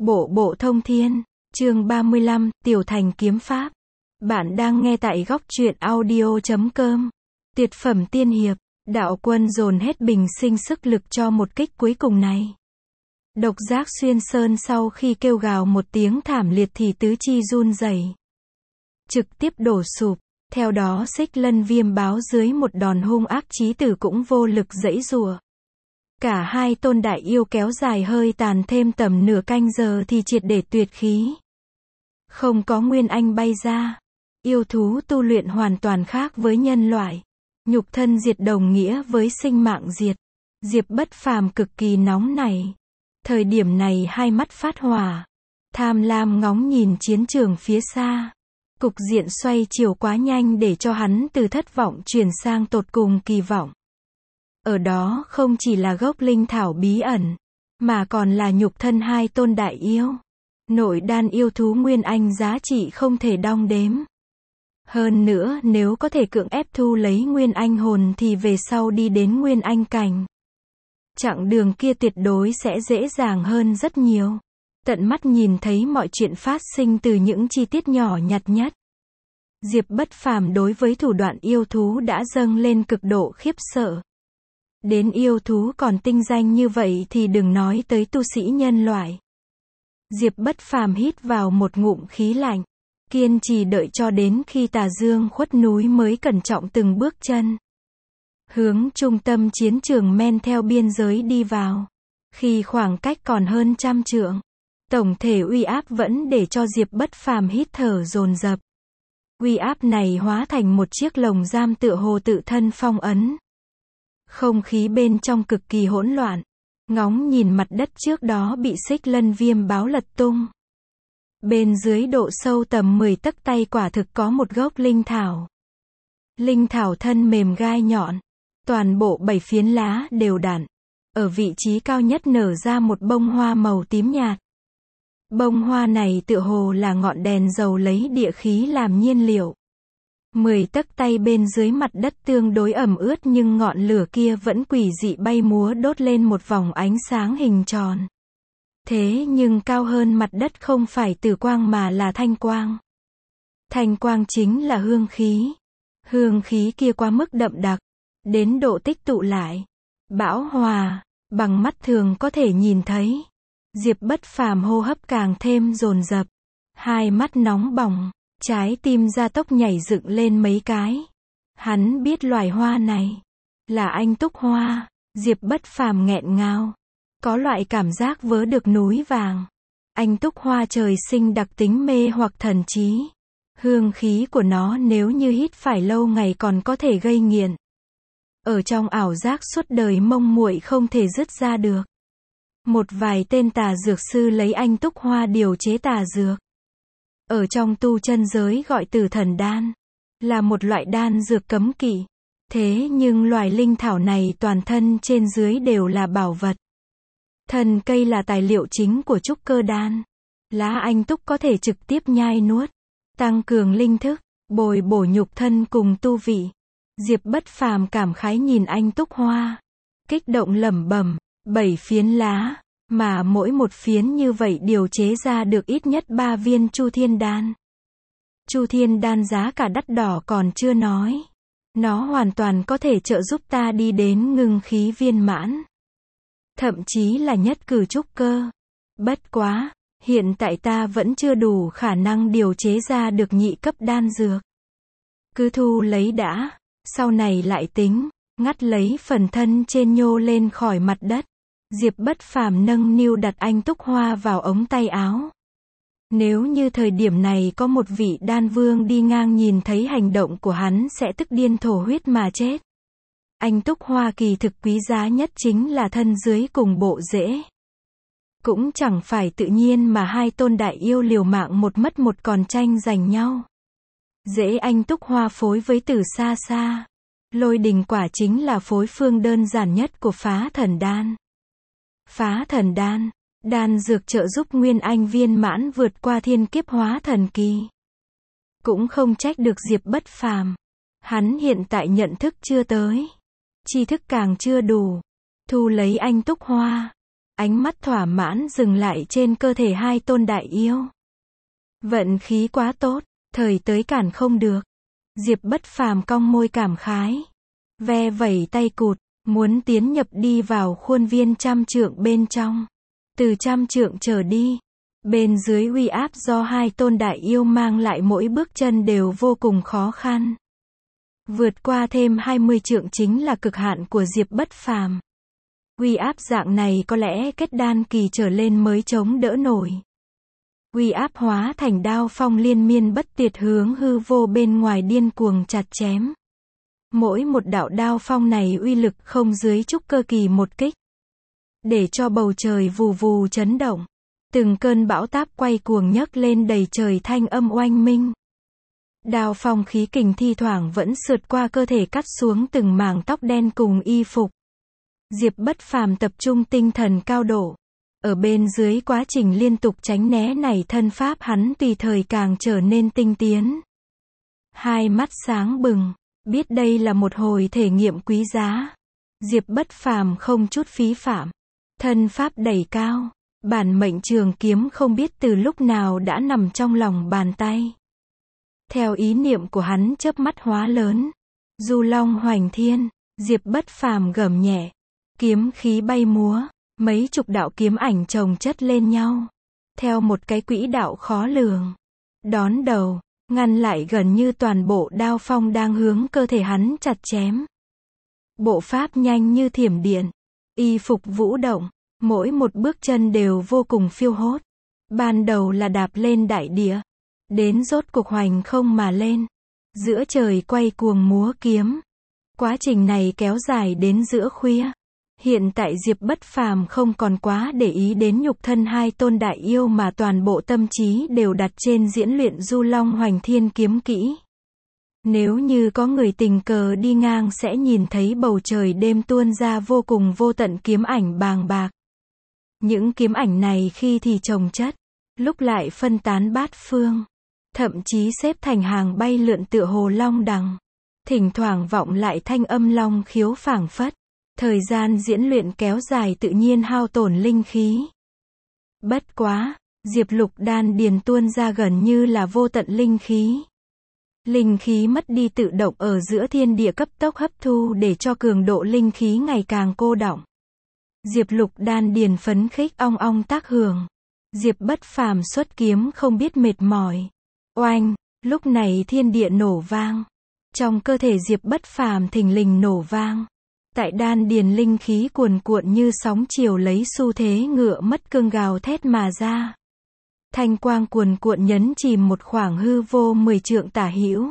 Bộ Bộ Thông Thiên, chương 35, Tiểu Thành Kiếm Pháp. Bạn đang nghe tại góc truyện audio.com. Tuyệt phẩm tiên hiệp, đạo quân dồn hết bình sinh sức lực cho một kích cuối cùng này. Độc giác xuyên sơn sau khi kêu gào một tiếng thảm liệt thì tứ chi run rẩy, trực tiếp đổ sụp. Theo đó Xích Lân Viêm báo dưới một đòn hung ác chí tử cũng vô lực giãy giụa. Cả hai tôn đại yêu kéo dài hơi tàn thêm tầm nửa canh giờ thì triệt để tuyệt khí. Không có nguyên anh bay ra. Yêu thú tu luyện hoàn toàn khác với nhân loại. Nhục thân diệt đồng nghĩa với sinh mạng diệt. Diệp Bất Phàm cực kỳ nóng nảy. Thời điểm này hai mắt phát hỏa. Tham lam ngóng nhìn chiến trường phía xa. Cục diện xoay chiều quá nhanh để cho hắn từ thất vọng chuyển sang tột cùng kỳ vọng. Ở đó không chỉ là gốc linh thảo bí ẩn, mà còn là nhục thân hai tôn đại yêu. Nội đan yêu thú nguyên anh giá trị không thể đong đếm. Hơn nữa nếu có thể cưỡng ép thu lấy nguyên anh hồn thì về sau đi đến nguyên anh cảnh. Chặng đường kia tuyệt đối sẽ dễ dàng hơn rất nhiều. Tận mắt nhìn thấy mọi chuyện phát sinh từ những chi tiết nhỏ nhặt nhất. Diệp Bất Phàm đối với thủ đoạn yêu thú đã dâng lên cực độ khiếp sợ. Đến yêu thú còn tinh danh như vậy thì đừng nói tới tu sĩ nhân loại. Diệp Bất Phàm hít vào một ngụm khí lạnh, kiên trì đợi cho đến khi tà dương khuất núi mới cẩn trọng từng bước chân. Hướng trung tâm chiến trường men theo biên giới đi vào. Khi khoảng cách còn hơn 100 trượng, tổng thể uy áp vẫn để cho Diệp Bất Phàm hít thở dồn dập. Uy áp này hóa thành một chiếc lồng giam tựa hồ tự thân phong ấn. Không khí bên trong cực kỳ hỗn loạn. Ngóng nhìn mặt đất trước đó bị Xích Lân Viêm báo lật tung. Bên dưới độ sâu tầm 10 tấc tay quả thực có một gốc linh thảo. Linh thảo thân mềm gai nhọn. Toàn bộ 7 phiến lá đều đặn. Ở vị trí cao nhất nở ra một bông hoa màu tím nhạt. Bông hoa này tựa hồ là ngọn đèn dầu lấy địa khí làm nhiên liệu. 10 tấc tay bên dưới mặt đất tương đối ẩm ướt nhưng ngọn lửa kia vẫn quỷ dị bay múa đốt lên một vòng ánh sáng hình tròn. Thế nhưng cao hơn mặt đất không phải tử quang mà là thanh quang. Thanh quang chính là hương khí. Hương khí kia quá mức đậm đặc, đến độ tích tụ lại, bão hòa, bằng mắt thường có thể nhìn thấy. Diệp Bất Phàm hô hấp càng thêm dồn dập, hai mắt nóng bỏng. Trái tim gia tốc nhảy dựng lên mấy cái. Hắn biết loài hoa này là anh túc hoa. Diệp Bất Phàm nghẹn ngào, có loại cảm giác vớ được núi vàng. Anh túc hoa trời sinh đặc tính mê hoặc thần trí. Hương khí của nó nếu như hít phải lâu ngày còn có thể gây nghiện. Ở trong ảo giác suốt đời mông muội không thể dứt ra được. Một vài tên tà dược sư lấy anh túc hoa điều chế tà dược. Ở trong tu chân giới gọi Tử Thần Đan, là một loại đan dược cấm kỵ. Thế nhưng loài linh thảo này toàn thân trên dưới đều là bảo vật. Thân cây là tài liệu chính của trúc cơ đan. Lá anh túc có thể trực tiếp nhai nuốt, tăng cường linh thức, bồi bổ nhục thân cùng tu vị. Diệp Bất Phàm cảm khái nhìn anh túc hoa, kích động lẩm bẩm, 7 phiến lá. Mà mỗi một phiến như vậy điều chế ra được ít nhất 3 viên Chu Thiên Đan. Chu Thiên Đan giá cả đắt đỏ còn chưa nói. Nó hoàn toàn có thể trợ giúp ta đi đến ngưng khí viên mãn. Thậm chí là nhất cử trúc cơ. Bất quá, hiện tại ta vẫn chưa đủ khả năng điều chế ra được nhị cấp đan dược. Cứ thu lấy đã, sau này lại tính. Ngắt lấy phần thân trên nhô lên khỏi mặt đất. Diệp Bất Phàm nâng niu đặt anh túc hoa vào ống tay áo. Nếu như thời điểm này có một vị đan vương đi ngang nhìn thấy hành động của hắn sẽ tức điên thổ huyết mà chết. Anh túc hoa kỳ thực quý giá nhất chính là thân dưới cùng bộ rễ. Cũng chẳng phải tự nhiên mà hai tôn đại yêu liều mạng một mất một còn tranh giành nhau. Rễ anh túc hoa phối với Tử Sa Sa. Lôi đình quả chính là phối phương đơn giản nhất của Phá Thần Đan. Phá Thần Đan, đan dược trợ giúp nguyên anh viên mãn vượt qua thiên kiếp hóa thần kỳ. Cũng không trách được Diệp Bất Phàm. Hắn hiện tại nhận thức chưa tới, tri thức càng chưa đủ. Thu lấy anh túc hoa, Ánh mắt thỏa mãn dừng lại trên cơ thể hai tôn đại yêu. Vận khí quá tốt, thời tới cản không được. Diệp Bất Phàm cong môi cảm khái. Ve vẩy tay cụt, muốn tiến nhập đi vào khuôn viên trăm trượng bên trong. Từ trăm trượng trở đi, bên dưới uy áp do hai tôn đại yêu mang lại mỗi bước chân đều vô cùng khó khăn. Vượt qua thêm 20 trượng chính là cực hạn của Diệp Bất Phàm. Uy áp dạng này có lẽ kết đan kỳ trở lên mới chống đỡ nổi. Uy áp hóa thành đao phong liên miên bất tuyệt hướng hư vô bên ngoài điên cuồng chặt chém. Mỗi một đạo đao phong này uy lực không dưới trúc cơ kỳ một kích. Để cho bầu trời vù vù chấn động. Từng cơn bão táp quay cuồng nhấc lên đầy trời thanh âm oanh minh. Đao phong khí kình thi thoảng vẫn sượt qua cơ thể cắt xuống từng mảng tóc đen cùng y phục. Diệp Bất Phàm tập trung tinh thần cao độ. Ở bên dưới quá trình liên tục tránh né này thân pháp hắn tùy thời càng trở nên tinh tiến. Hai mắt sáng bừng, biết đây là một hồi thể nghiệm quý giá. Diệp Bất Phàm không chút phí phạm. Thân pháp đẩy cao, bản mệnh trường kiếm không biết từ lúc nào đã nằm trong lòng bàn tay. Theo ý niệm của hắn chớp mắt hóa lớn. Du long hoành thiên, Diệp Bất Phàm gầm nhẹ. Kiếm khí bay múa, mấy chục đạo kiếm ảnh chồng chất lên nhau. Theo một cái quỹ đạo khó lường. Đón đầu, ngăn lại gần như toàn bộ đao phong đang hướng cơ thể hắn chặt chém. Bộ pháp nhanh như thiểm điện. Y phục vũ động, mỗi một bước chân đều vô cùng phiêu hốt. Ban đầu là đạp lên đại địa. Đến rốt cuộc hoành không mà lên. Giữa trời quay cuồng múa kiếm. Quá trình này kéo dài đến giữa khuya. Hiện tại Diệp Bất Phàm không còn quá để ý đến nhục thân hai tôn đại yêu mà toàn bộ tâm trí đều đặt trên diễn luyện Du Long Hoành Thiên kiếm kỹ. Nếu như có người tình cờ đi ngang sẽ nhìn thấy bầu trời đêm tuôn ra vô cùng vô tận kiếm ảnh bàng bạc. Những kiếm ảnh này khi thì chồng chất, lúc lại phân tán bát phương, thậm chí xếp thành hàng bay lượn tựa hồ long đằng. Thỉnh thoảng vọng lại thanh âm long khiếu phảng phất. Thời gian diễn luyện kéo dài tự nhiên hao tổn linh khí. Bất quá, Diệp Lục đan điền tuôn ra gần như là vô tận linh khí. Linh khí mất đi tự động ở giữa thiên địa cấp tốc hấp thu để cho cường độ linh khí ngày càng cô đọng. Diệp Lục đan điền phấn khích ong ong tác hưởng. Diệp Bất Phàm xuất kiếm không biết mệt mỏi. Oanh, lúc này thiên địa nổ vang. Trong cơ thể Diệp Bất Phàm thình lình nổ vang. Tại đan điền linh khí cuồn cuộn như sóng chiều lấy xu thế ngựa mất cương gào thét mà ra. Thanh quang cuồn cuộn nhấn chìm một khoảng hư vô 10 trượng tả hữu.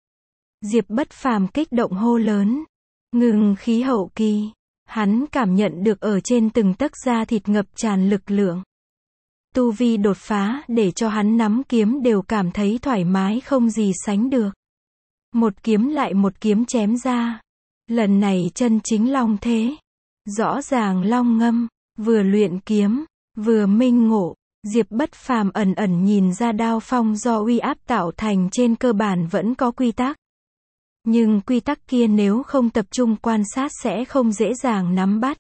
Diệp Bất Phàm kích động hô lớn. Ngừng khí hậu kỳ. Hắn cảm nhận được ở trên từng tấc da thịt ngập tràn lực lượng. Tu vi đột phá để cho hắn nắm kiếm đều cảm thấy thoải mái không gì sánh được. Một kiếm lại một kiếm chém ra. Lần này chân chính long thế. Rõ ràng long ngâm, vừa luyện kiếm, vừa minh ngộ. Diệp Bất Phàm ẩn ẩn nhìn ra đao phong do uy áp tạo thành trên cơ bản vẫn có quy tắc. Nhưng quy tắc kia nếu không tập trung quan sát sẽ không dễ dàng nắm bắt.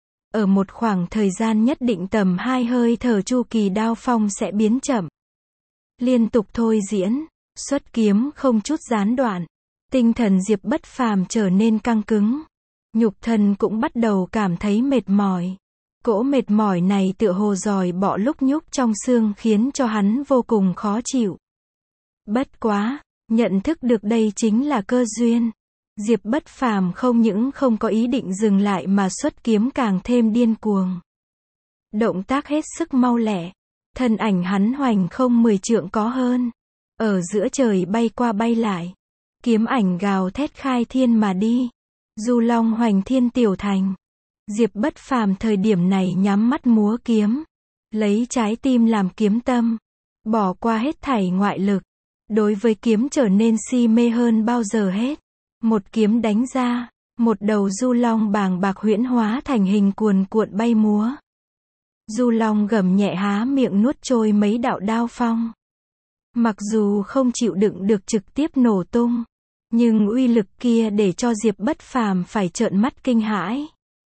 Ở một khoảng thời gian nhất định tầm 2 hơi thở chu kỳ đao phong sẽ biến chậm. Liên tục thôi diễn, xuất kiếm không chút gián đoạn. Tinh thần Diệp Bất Phàm trở nên căng cứng. Nhục thân cũng bắt đầu cảm thấy mệt mỏi. Cỗ mệt mỏi này tựa hồ dòi bọ lúc nhúc trong xương khiến cho hắn vô cùng khó chịu. Bất quá, nhận thức được đây chính là cơ duyên. Diệp Bất Phàm không những không có ý định dừng lại mà xuất kiếm càng thêm điên cuồng. Động tác hết sức mau lẹ. Thân ảnh hắn hoành không 10 trượng có hơn. Ở giữa trời bay qua bay lại. Kiếm ảnh gào thét khai thiên mà đi. Du long hoành thiên tiểu thành. Diệp Bất Phàm thời điểm này nhắm mắt múa kiếm. Lấy trái tim làm kiếm tâm. Bỏ qua hết thảy ngoại lực. Đối với kiếm trở nên si mê hơn bao giờ hết. Một kiếm đánh ra. Một đầu du long bàng bạc huyễn hóa thành hình cuồn cuộn bay múa. Du long gầm nhẹ há miệng nuốt trôi mấy đạo đao phong. Mặc dù không chịu đựng được trực tiếp nổ tung. Nhưng uy lực kia để cho Diệp Bất Phàm phải trợn mắt kinh hãi.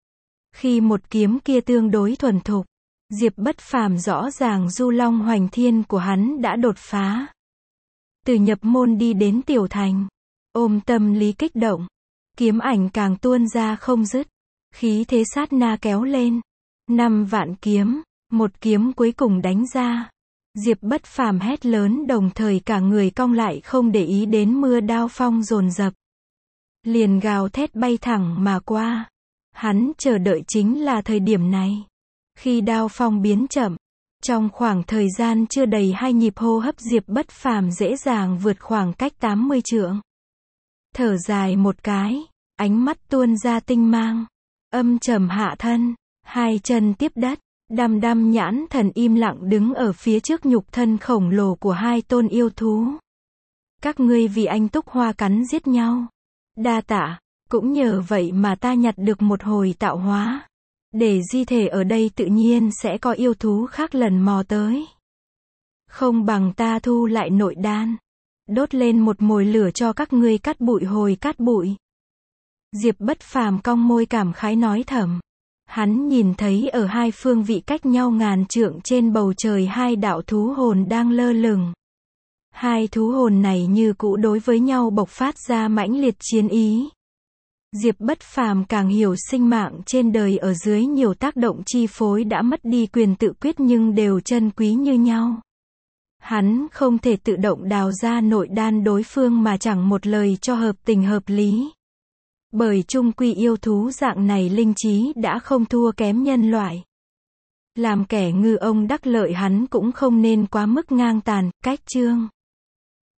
Khi một kiếm kia tương đối thuần thục, Diệp Bất Phàm rõ ràng du long hoành thiên của hắn đã đột phá. Từ nhập môn đi đến tiểu thành, ôm tâm lý kích động, kiếm ảnh càng tuôn ra không dứt, khí thế sát na kéo lên. 5 vạn kiếm, một kiếm cuối cùng đánh ra. Diệp Bất Phàm hét lớn đồng thời cả người cong lại không để ý đến mưa đao phong dồn dập. Liền gào thét bay thẳng mà qua. Hắn chờ đợi chính là thời điểm này. Khi đao phong biến chậm, trong khoảng thời gian chưa đầy 2 nhịp hô hấp Diệp Bất Phàm dễ dàng vượt khoảng cách 80 trượng. Thở dài một cái, ánh mắt tuôn ra tinh mang, âm trầm hạ thân, 2 chân tiếp đất, đăm đăm nhãn thần im lặng đứng ở phía trước nhục thân khổng lồ của 2 tôn yêu thú. Các ngươi vì anh Túc Hoa cắn giết nhau. Đa tạ, cũng nhờ vậy mà ta nhặt được một hồi tạo hóa. Để di thể ở đây tự nhiên sẽ có yêu thú khác lần mò tới. Không bằng ta thu lại nội đan, đốt lên một mồi lửa cho các ngươi cắt bụi hồi cắt bụi. Diệp Bất Phàm cong môi cảm khái nói thầm. Hắn nhìn thấy ở 2 phương vị cách nhau ngàn trượng trên bầu trời 2 đạo thú hồn đang lơ lửng. 2 thú hồn này như cũ đối với nhau bộc phát ra mãnh liệt chiến ý. Diệp Bất Phàm càng hiểu sinh mạng trên đời ở dưới nhiều tác động chi phối đã mất đi quyền tự quyết nhưng đều chân quý như nhau. Hắn không thể tự động đào ra nội đan đối phương mà chẳng một lời cho hợp tình hợp lý. Bởi chung quy yêu thú dạng này linh trí đã không thua kém nhân loại. Làm kẻ ngư ông đắc lợi hắn cũng không nên quá mức ngang tàn, cách chương.